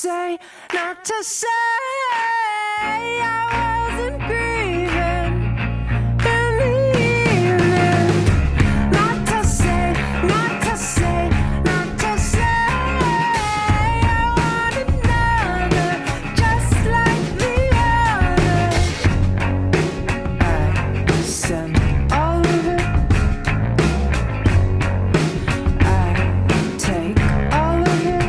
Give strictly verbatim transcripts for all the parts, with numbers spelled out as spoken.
say, not to say I wasn't grieving in the evening. Not to say, not to say, not to say I want another just like the other. I send all of it. I take all of it.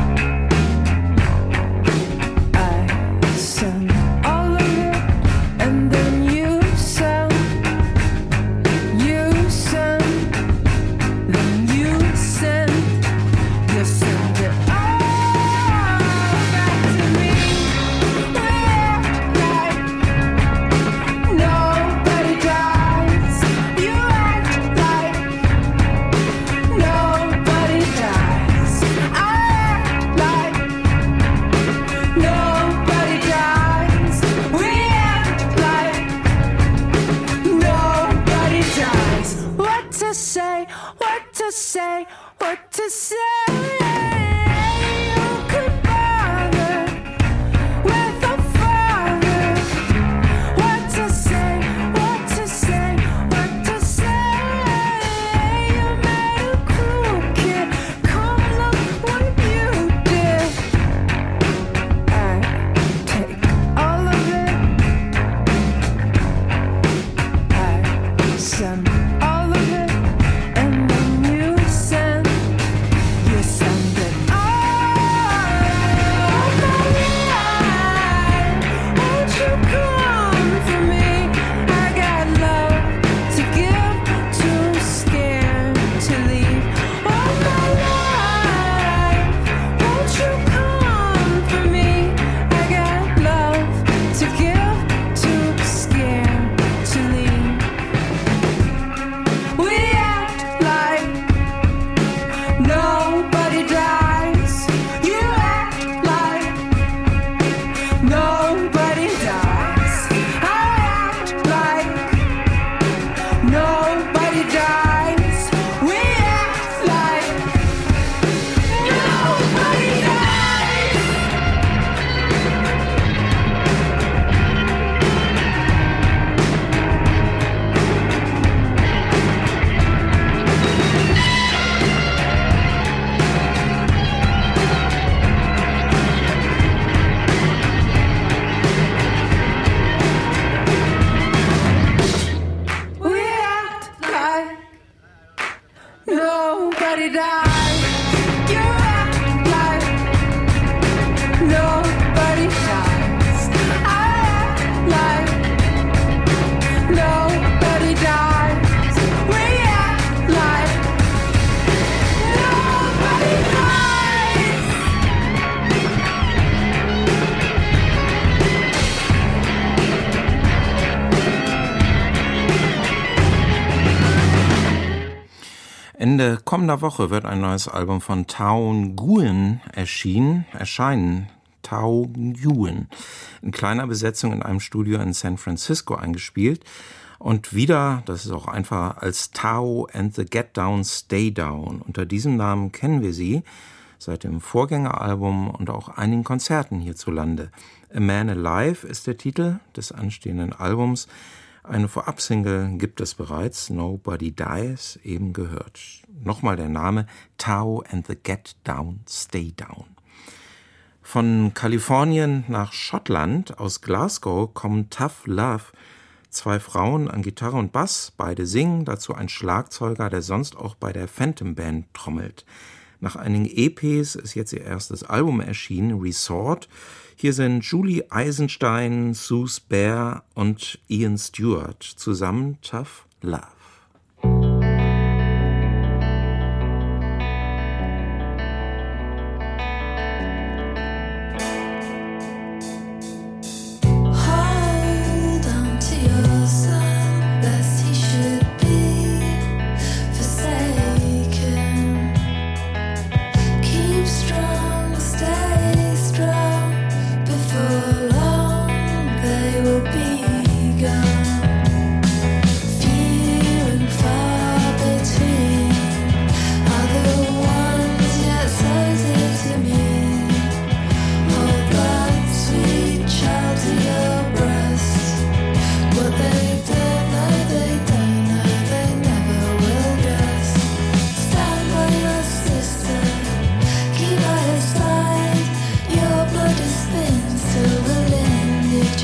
I send all of it, and then you send, you send, then you send, you send it all back to me. We act like nobody dies. You act like nobody dies. I act like nobody dies. We act like nobody dies. What to say, what to say, what to say? Who could bother with a father? What to say, what to say, what to say? You made a cool kid. Come look what you did. I take all of it. I send all of it, and then you send, you send it all. Won't you come for me? I got love to give, too scared to leave. All my life, won't you come for me? I got love to give, too scared to leave. We act like nobody dies. You act like nobody dies. I act like nobody dies. We act like nobody dies. We act like nobody dies. You act like nobody dies. I act like nobody dies. We act like nobody dies. Ende kommender Woche wird ein neues Album von Thao Nguyen erschienen, erscheinen. Thao Nguyen. In kleiner Besetzung in einem Studio in San Francisco eingespielt. Und wieder, das ist auch einfacher, als Thao and the Get Down, Stay Down. Unter diesem Namen kennen wir sie seit dem Vorgängeralbum und auch einigen Konzerten hierzulande. A Man Alive ist der Titel des anstehenden Albums. Eine Vorabsingle gibt es bereits, Nobody Dies, eben gehört. Nochmal der Name, Thao and the Get Down, Stay Down. Von Kalifornien nach Schottland, aus Glasgow, kommen Tough Love. Zwei Frauen an Gitarre und Bass, beide singen, dazu ein Schlagzeuger, der sonst auch bei der Phantom Band trommelt. Nach einigen E Ps ist jetzt ihr erstes Album erschienen, Resort. Hier sind Julie Eisenstein, Suze Bear und Ian Stewart. Zusammen Tough Love. Hold on to your son, lest he should be forsaken. Keep strong, stay strong. Before long, they will be gone. Feel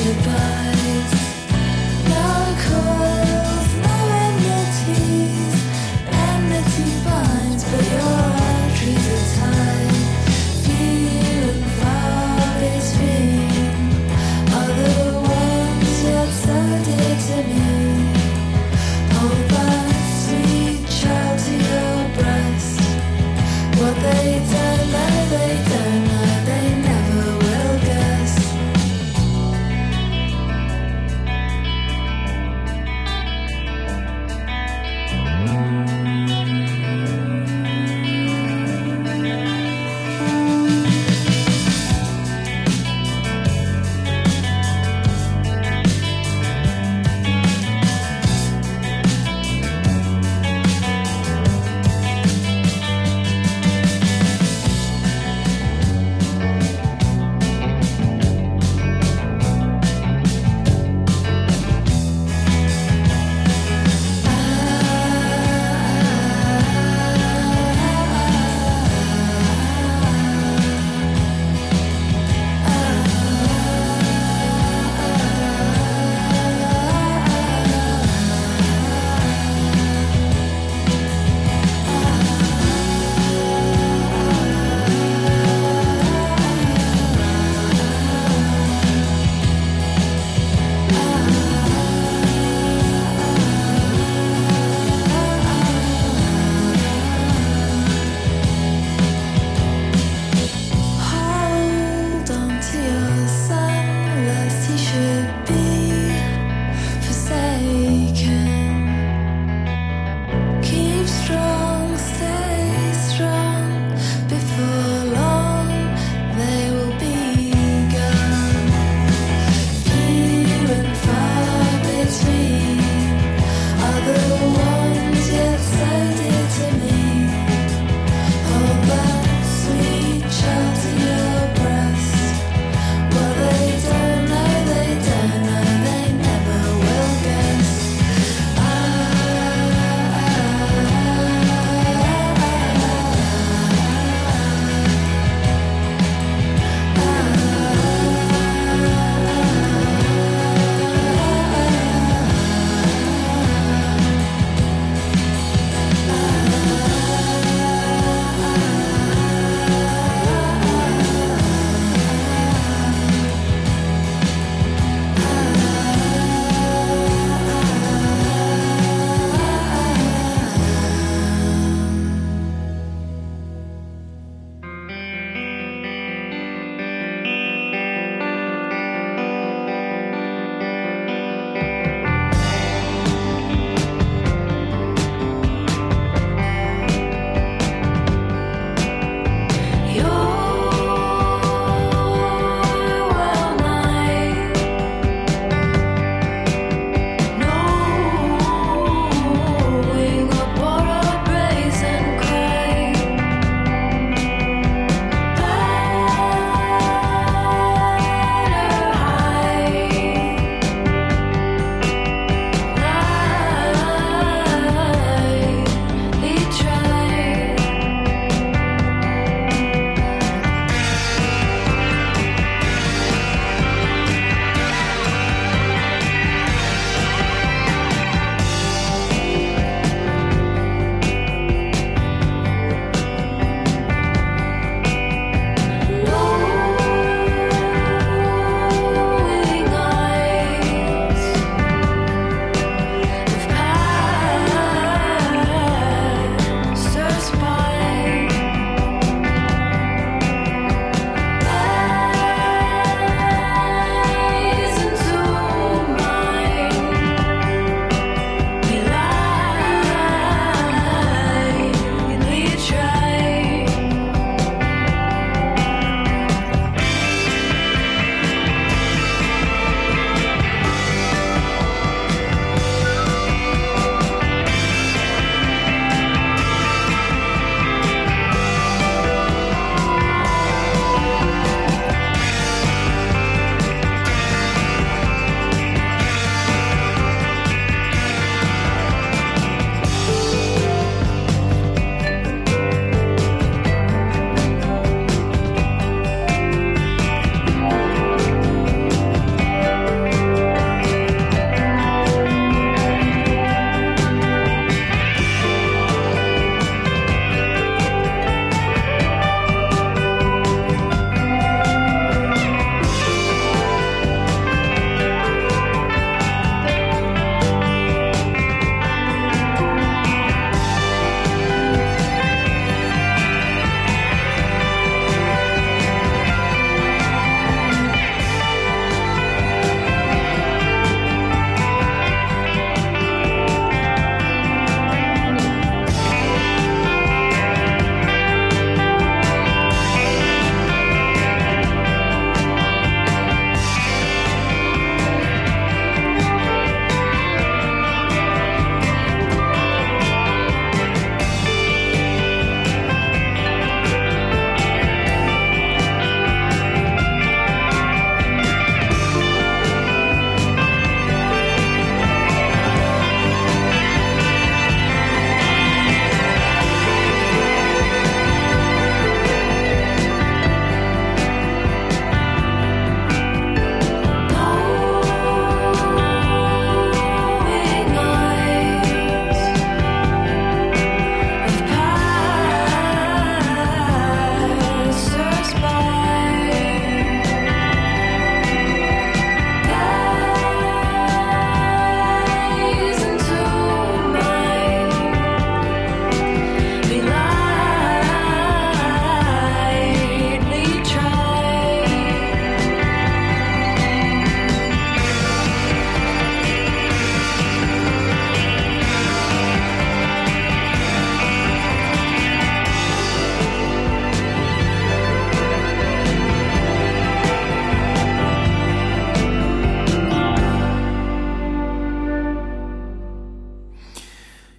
abides. No coils, no enmities, enmity binds, but your arteries are tied. Few and far between are the ones yet so dear to me. Hold that sweet child to your breast. What they don't know, they don't know, they never will guess.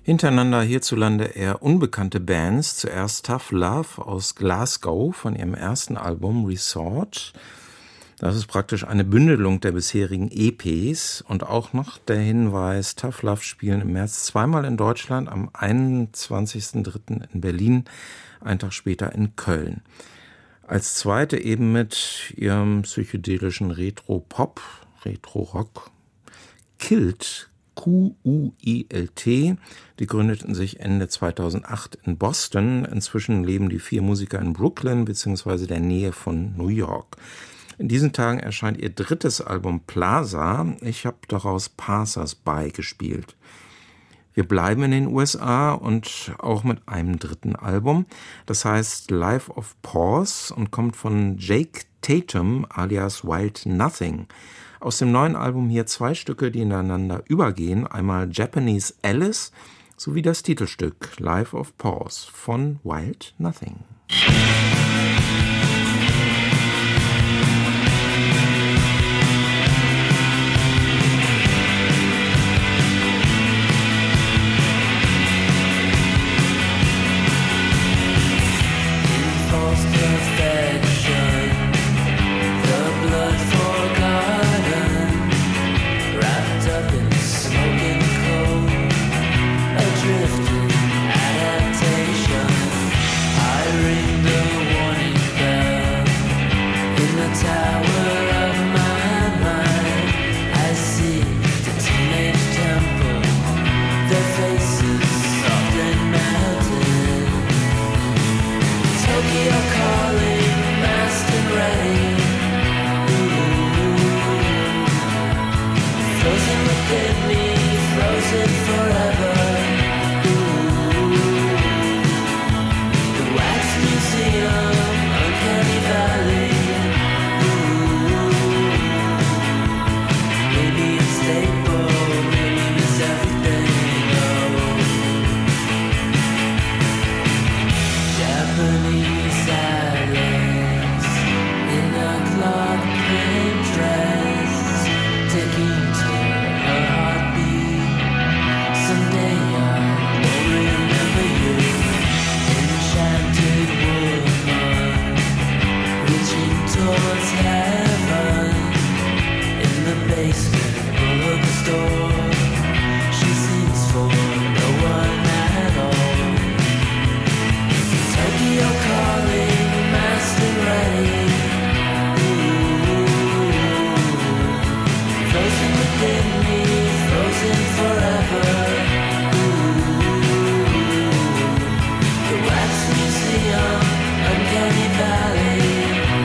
Hintereinander hierzulande eher unbekannte Bands. Zuerst Tough Love aus Glasgow von ihrem ersten Album Resort. Das ist praktisch eine Bündelung der bisherigen E Ps. Und auch noch der Hinweis, Tough Love spielen im März zweimal in Deutschland, am einundzwanzigsten dritten in Berlin, einen Tag später in Köln. Als zweite eben mit ihrem psychedelischen Retro-Pop, Retro-Rock, Quilt, Q U I L T. Die gründeten sich Ende zweitausendacht in Boston. Inzwischen leben die vier Musiker in Brooklyn bzw. der Nähe von New York. In diesen Tagen erscheint ihr drittes Album Plaza. Ich habe daraus Passers-by gespielt. Wir bleiben in den U S A und auch mit einem dritten Album. Das heißt Life of Pause und kommt von Jake Tatum alias Wild Nothing. Aus dem neuen Album hier zwei Stücke, die ineinander übergehen. Einmal Japanese Alice sowie das Titelstück Life of Pause von Wild Nothing.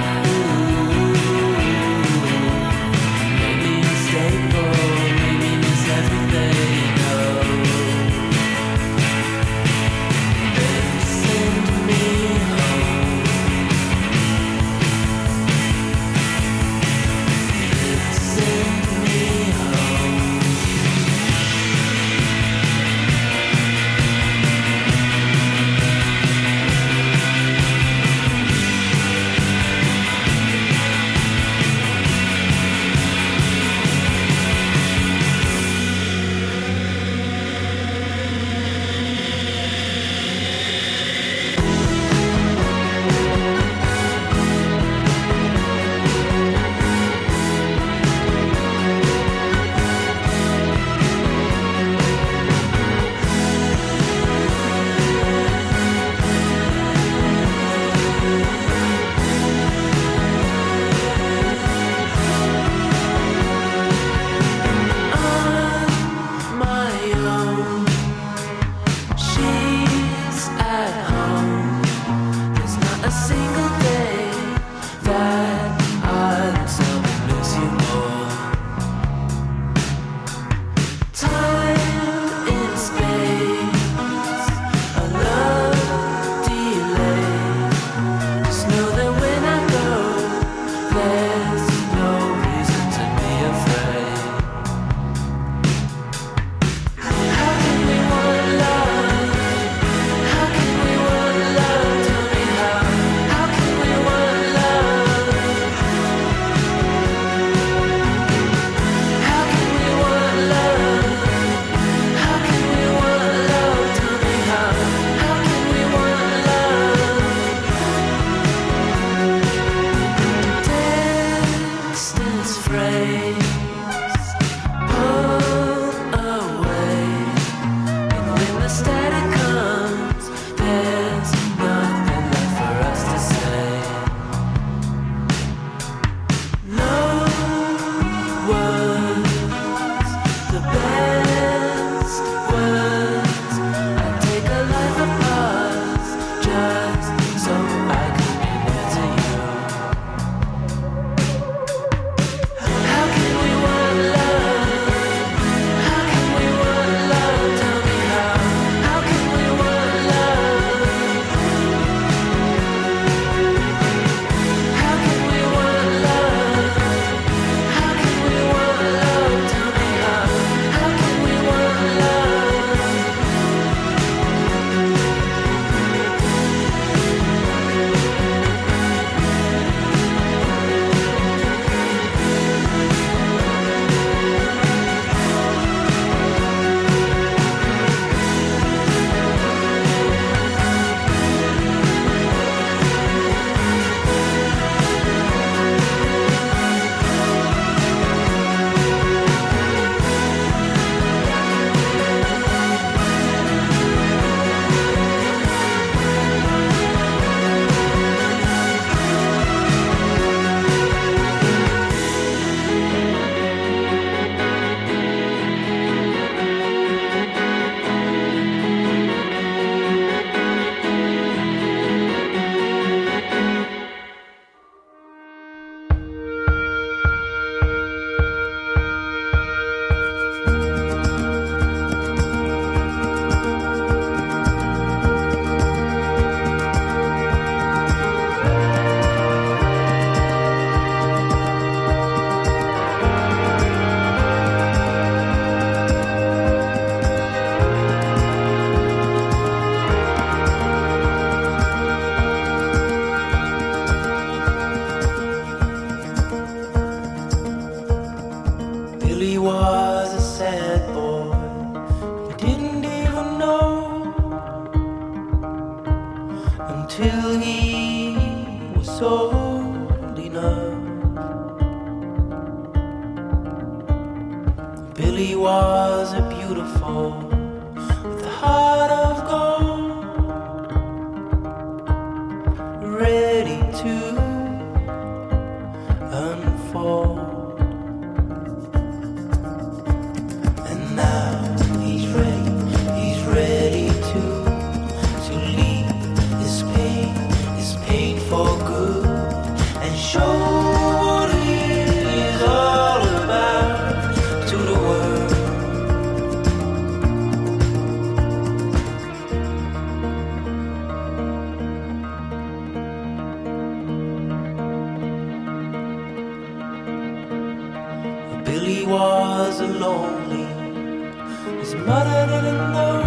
Maybe Billy was a sad boy, he didn't even know until he was old enough. Billy was a beautiful with a heart of gold, ready to unfold. And now he's ready, he's ready to to leave his pain, his pain for good, and show what it is all about to the world. Billy was lonely, his mother didn't know,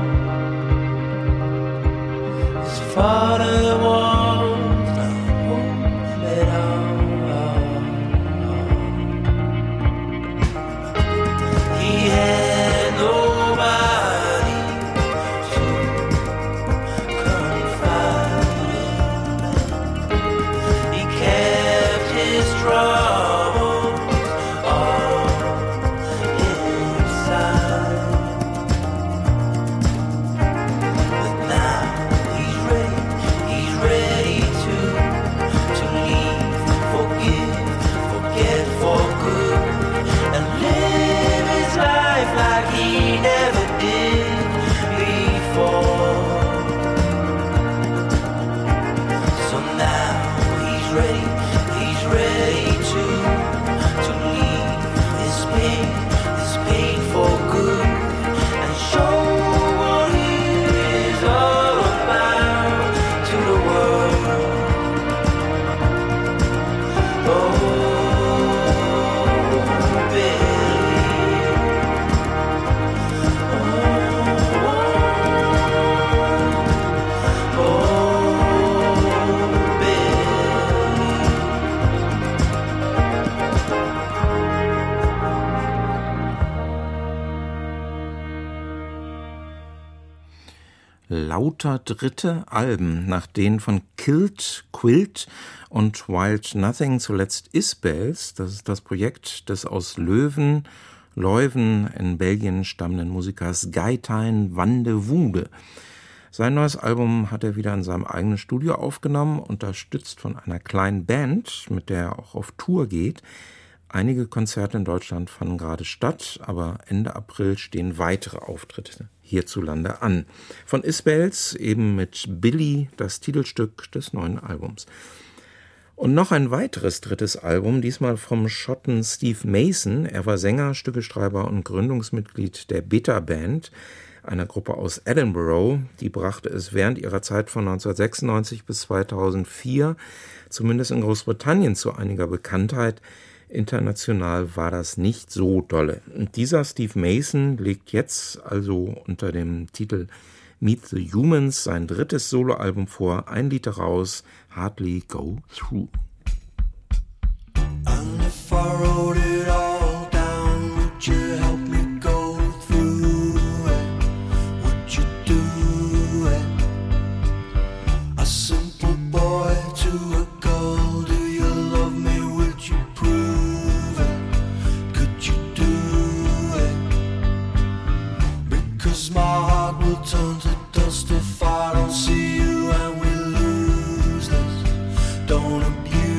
his father was not home at all. He had nobody to confide in. He kept his troubles all inside. But now he's ready, he's ready to to leave, forgive, forget for good, and live his life like he never did before. So now he's ready, he's ready to to leave his pain, his pain for good, and show what he is all about to the world. Oh, Billy. Oh, oh, Billy. Lauter dritte Alben, nach denen von Kilt, Quilt und Wild Nothing zuletzt Isbels, das ist das Projekt des aus Löwen, Leuven in Belgien stammenden Musikers Gaëtan van de Woede. Sein neues Album hat er wieder in seinem eigenen Studio aufgenommen, unterstützt von einer kleinen Band, mit der er auch auf Tour geht. Einige Konzerte in Deutschland fanden gerade statt, aber Ende April stehen weitere Auftritte hierzulande an. Von Isbels eben mit Billy, das Titelstück des neuen Albums. Und noch ein weiteres drittes Album, diesmal vom Schotten Steve Mason. Er war Sänger, Stückeschreiber und Gründungsmitglied der Beta Band, einer Gruppe aus Edinburgh. Die brachte es während ihrer Zeit von neunzehnhundertsechsundneunzig bis zweitausendvier, zumindest in Großbritannien, zu einiger Bekanntheit. International war das nicht so dolle. Und dieser Steve Mason legt jetzt also unter dem Titel Meet the Humans sein drittes Soloalbum vor. Ein Lied daraus, Hardly Go Through. And if I wrote it all down, would you help me go through it? Would you do it? A simple boy to a girl, do you love me? Would you prove it? Could you do it? Because my heart will turn to dust if I don't see you and we lose this. Don't abuse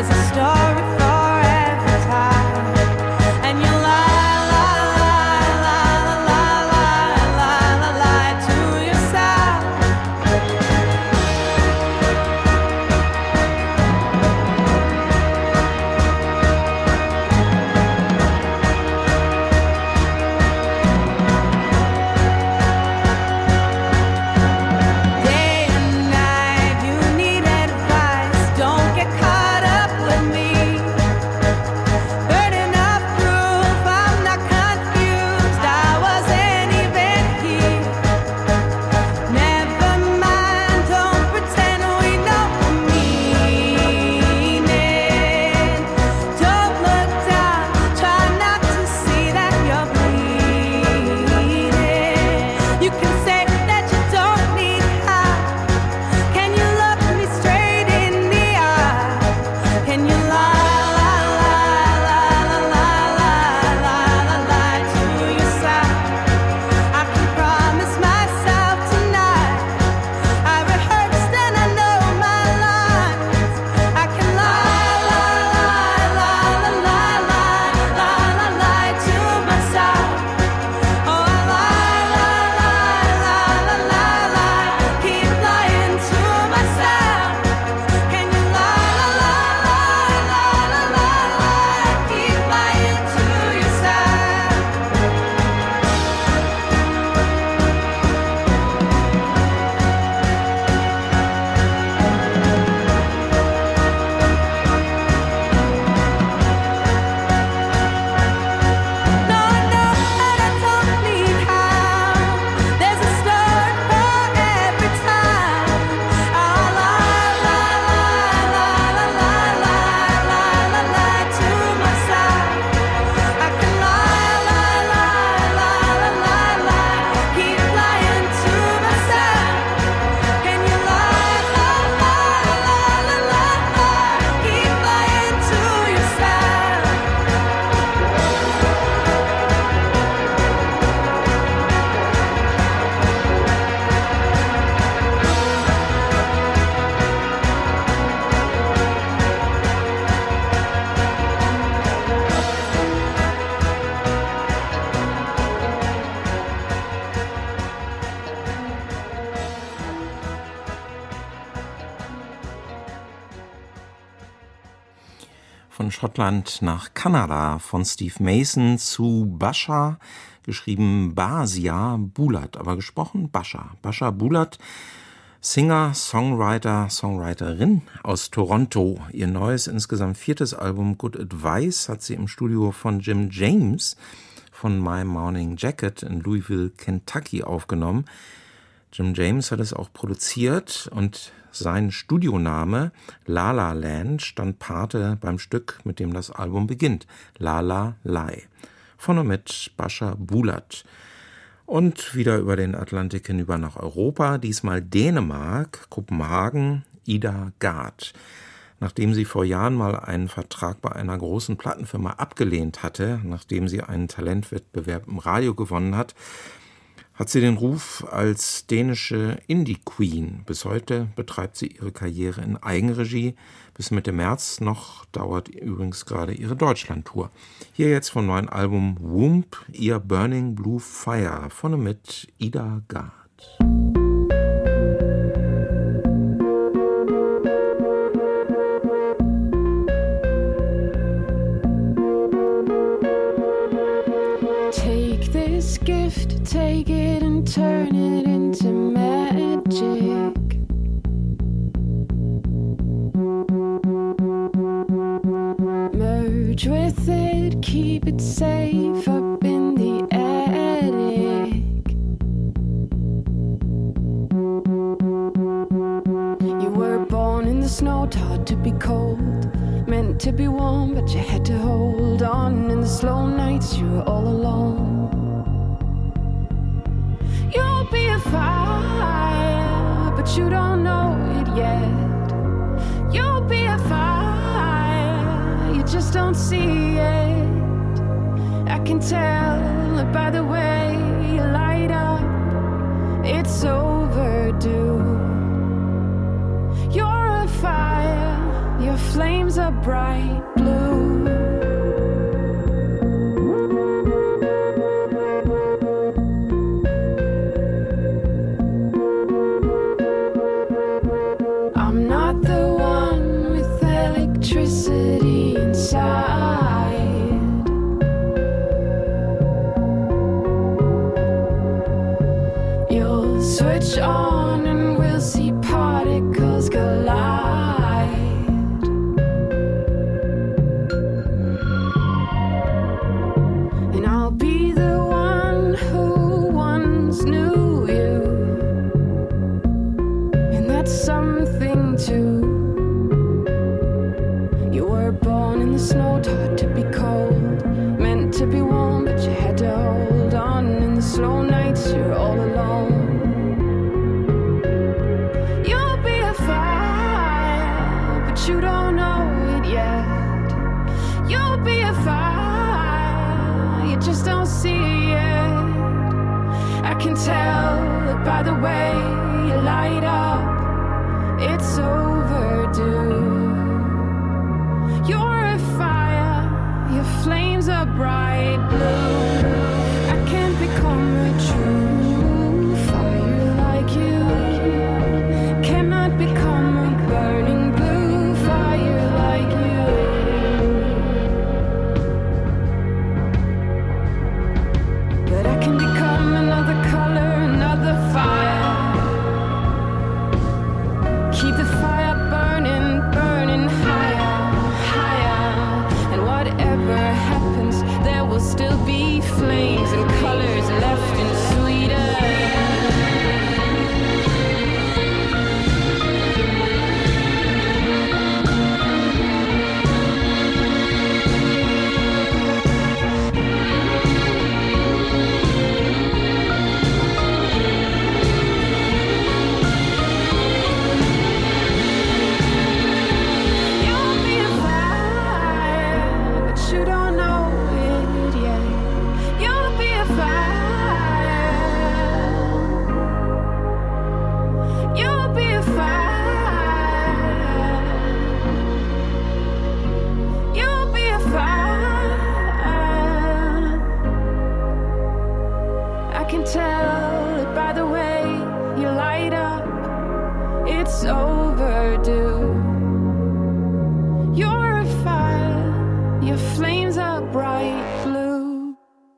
There's a story for every time, and you lie, lie, lie, lie, lie, lie, lie, lie, lie to yourself. Day and night, you need advice. Don't get caught up with me. Burden of proof, I'm not confused. I wasn't even here. Never mind, don't pretend we know the meaning. Don't look down, try not to see that you're bleeding. You can say that you don't need help. Can you look me straight in the eye? Can you lie, lie, lie, lie, lie, lie, lie, lie, lie to yourself? I can promise myself tonight. I rehearsed and I know my lines. I can lie, lie, lie, lie, lie, lie, lie, lie, lie to myself. Oh, I lie, lie, lie, lie, lie, lie, keep lying to myself. Can you lie, lie, lie, lie, lie, lie, lie, keep lying to yourself? No, no, and I don't need how. There's a story for every time. I'll lie, lie, lie, lie, lie, lie, lie, lie, lie to myself. I can lie, lie, lie, lie, lie, lie, keep lying to myself. Can you lie, lie, lie, lie, lie, lie, keep lying to yourself? Von Schottland nach Kanada, von Steve Mason zu Bascha, geschrieben Basia Bulat, aber gesprochen Bascha. Bascha Bulat, Singer, Songwriter, Songwriterin aus Toronto. Ihr neues, insgesamt viertes Album Good Advice hat sie im Studio von Jim James von My Morning Jacket in Louisville, Kentucky aufgenommen. Jim James hat es auch produziert und sein Studioname La La Land stand Pate beim Stück, mit dem das Album beginnt, La La Lai. Von und mit Bascha Bulat. Und wieder über den Atlantik hinüber nach Europa, diesmal Dänemark, Kopenhagen, Ida Gard. Nachdem sie vor Jahren mal einen Vertrag bei einer großen Plattenfirma abgelehnt hatte, nachdem sie einen Talentwettbewerb im Radio gewonnen hat, hat sie den Ruf als dänische Indie-Queen. Bis heute betreibt sie ihre Karriere in Eigenregie. Bis Mitte März noch dauert übrigens gerade ihre Deutschland-Tour. Hier jetzt vom neuen Album Womb, ihr Burning Blue Fire, von und mit Ida Gard. Take this gift, take it and turn it into magic. Merge with it, keep it safe up in the attic. You were born in the snow, taught to be cold, meant to be warm, but you had to hold on. In the slow nights, you were all alone. You'll be a fire, but you don't know it yet. You'll be a fire, you just don't see it. I can tell by the way you light up, it's overdue. You're a fire, your flames are a bright blue. I'm not the one with electricity inside. You'll switch on and we'll see particles collide. And I'll be the one who once knew you. And that's something too. You were born in the snow, taught to be cold, meant to be warm, but you had to hold on. In the slow nights, you're all alone. You'll be a fire, but you don't know it yet. You'll be a fire, you just don't see it yet. I can tell by the way you light up, it's overdue. You're a fire, your flames are bright blue. I can't become a true fire like you. Cannot become a burning blue fire like you. But I can become another color, another fire. Keep the fire burning, burning higher, higher. And whatever happens, there will still be flames and colors left and sweeter. You'll be a fire, but you don't know it yet. You'll be a fire. You'll be a fire. You'll be a fire. I can tell it by the way you light up. It's overdue. You're a fire. Your flames are bright blue.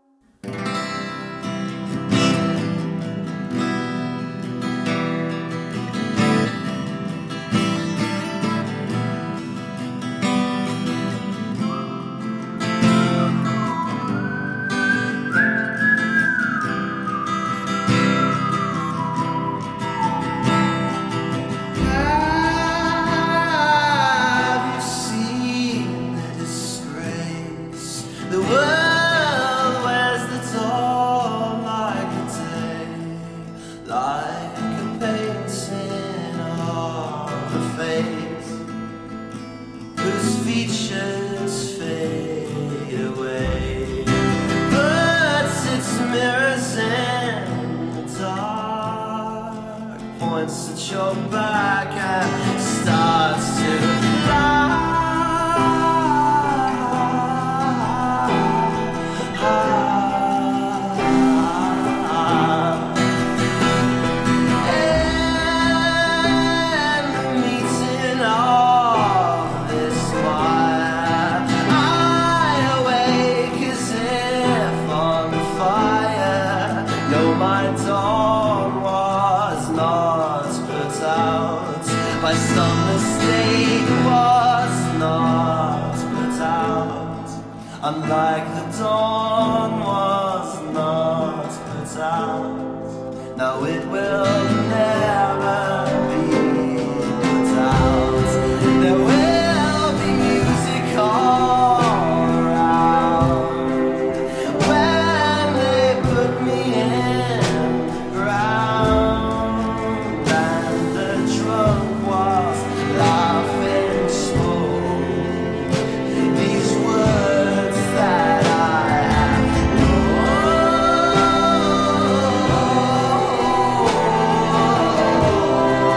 Have you seen the disgrace? The world wears the dawn like a day, like a painting on a face whose features fade away. Puts its mirrors in the dark, points at your back and starts to lie. And the meeting of this fire, I awake as if on fire. No, my dawn was not put out by some mistake, was not put out. Unlike the dawn was not put out. Now it will never be put out. There will be music all around when they put me in ground. And the drunk was laughing smoke. These words that I have.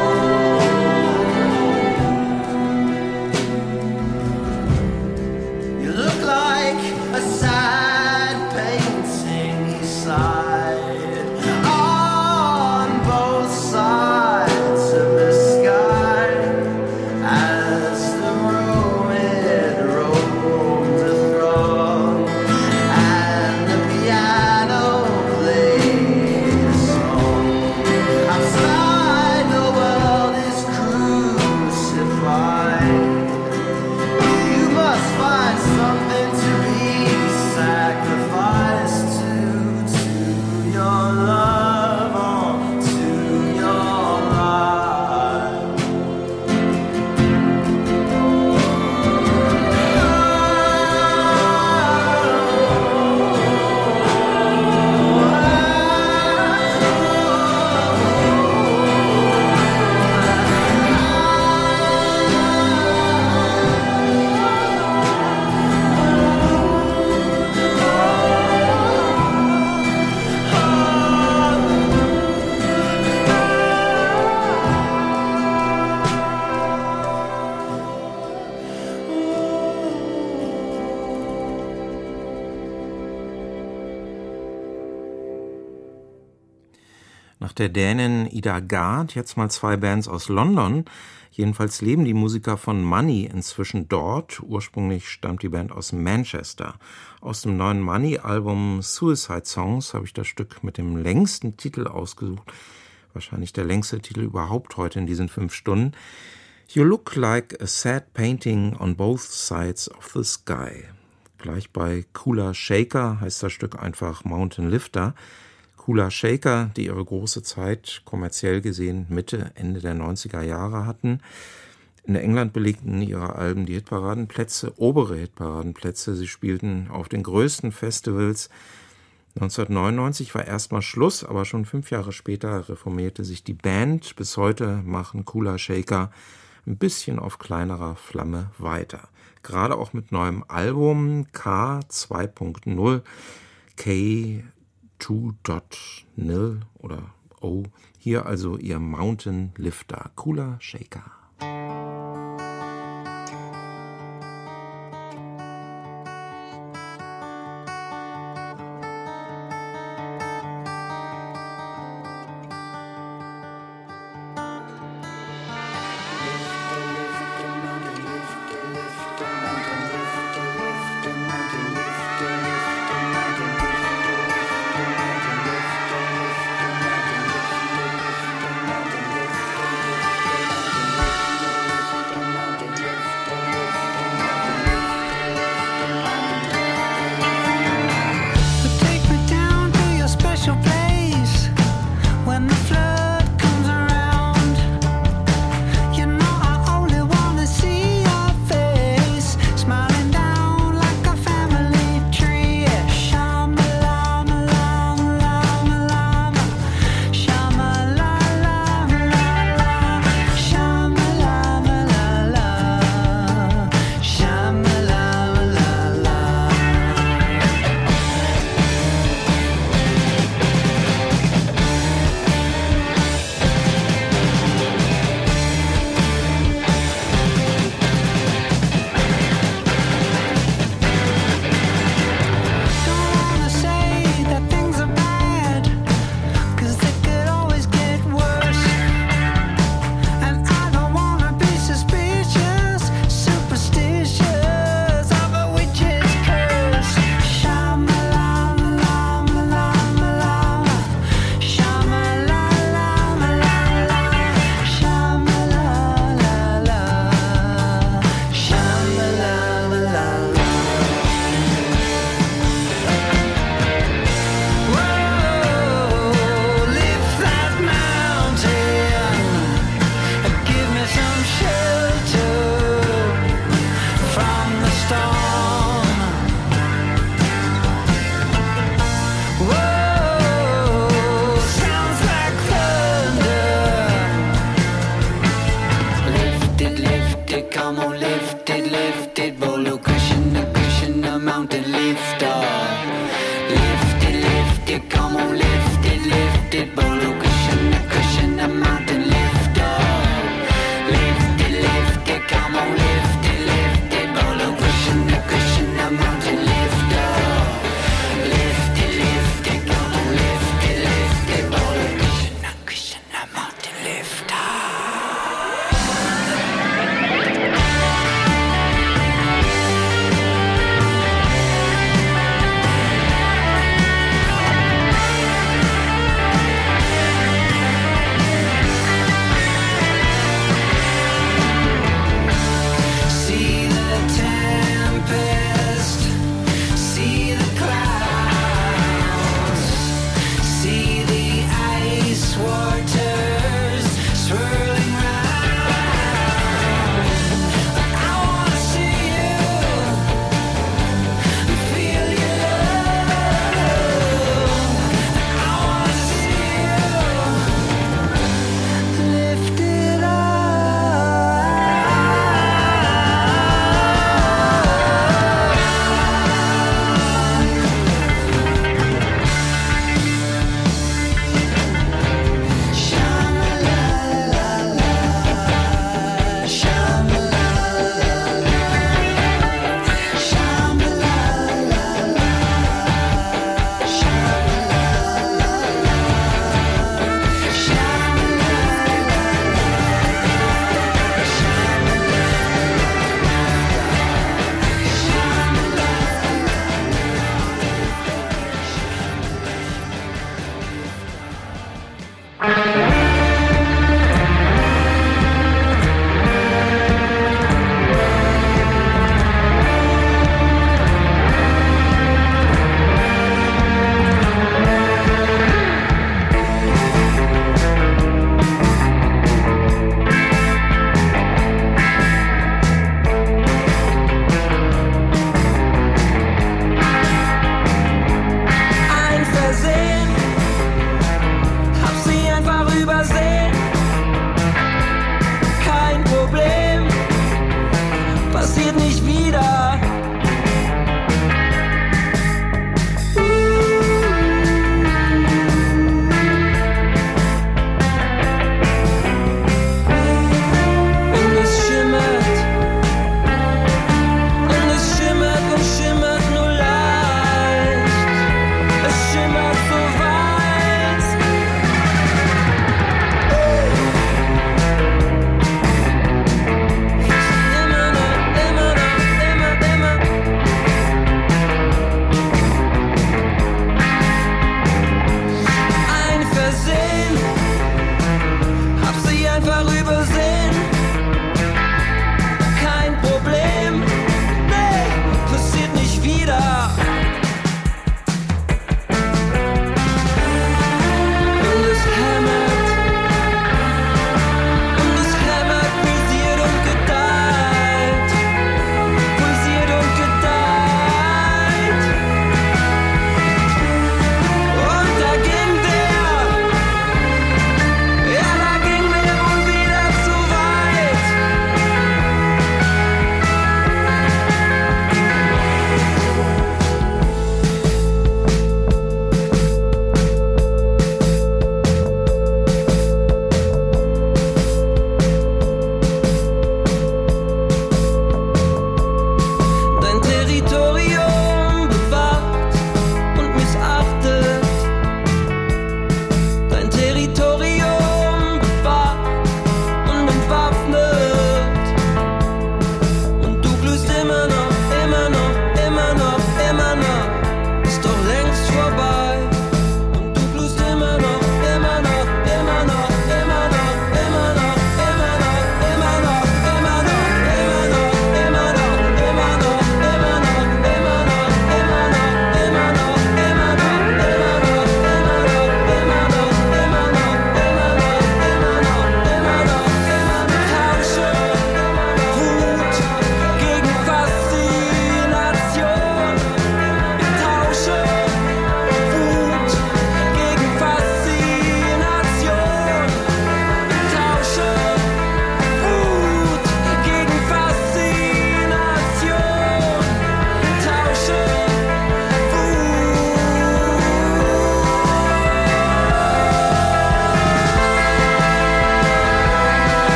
nach der Dänin Ida Gard jetzt mal zwei Bands aus London. Jedenfalls leben die Musiker von Money inzwischen dort. Ursprünglich stammt die Band aus Manchester. Aus dem neuen Money-Album Suicide Songs habe ich das Stück mit dem längsten Titel ausgesucht. Wahrscheinlich der längste Titel überhaupt heute in diesen fünf Stunden. You look like a sad painting on both sides of the sky. Gleich bei Kula Shaker heißt das Stück einfach Mountain Lifter. Kula Shaker, die ihre große Zeit kommerziell gesehen Mitte, Ende der neunziger Jahre hatten. In England belegten ihre Alben die Hitparadenplätze, obere Hitparadenplätze. Sie spielten auf den größten Festivals. neunzehnhundertneunundneunzig war erstmal Schluss, aber schon fünf Jahre später reformierte sich die Band. Bis heute machen Kula Shaker ein bisschen auf kleinerer Flamme weiter. Gerade auch mit neuem Album K zwei Punkt null, K zwei Punkt null oder O. Hier also ihr Mountain Lifter, Kula Shaker. Thank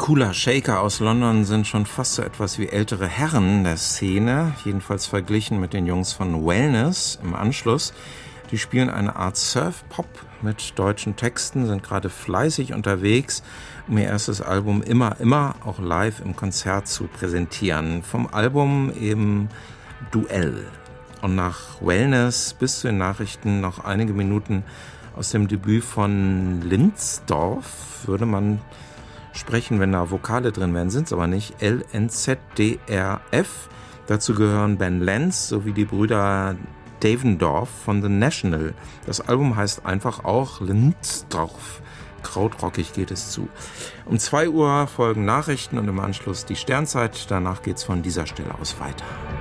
Cooler Shaker aus London sind schon fast so etwas wie ältere Herren der Szene, jedenfalls verglichen mit den Jungs von Wellness im Anschluss. Die spielen eine Art Surf-Pop mit deutschen Texten, sind gerade fleißig unterwegs, um ihr erstes Album Immer, Immer auch live im Konzert zu präsentieren. Vom Album eben Duell. Und nach Wellness bis zu den Nachrichten noch einige Minuten aus dem Debüt von Linzdorf, würde man sprechen, wenn da Vokale drin wären, sind es aber nicht. L N Z D R F. Dazu gehören Ben Lenz sowie die Brüder Davendorf von The National. Das Album heißt einfach auch Linzdorf. Krautrockig geht es zu. Um zwei Uhr folgen Nachrichten und im Anschluss die Sternzeit. Danach geht's von dieser Stelle aus weiter.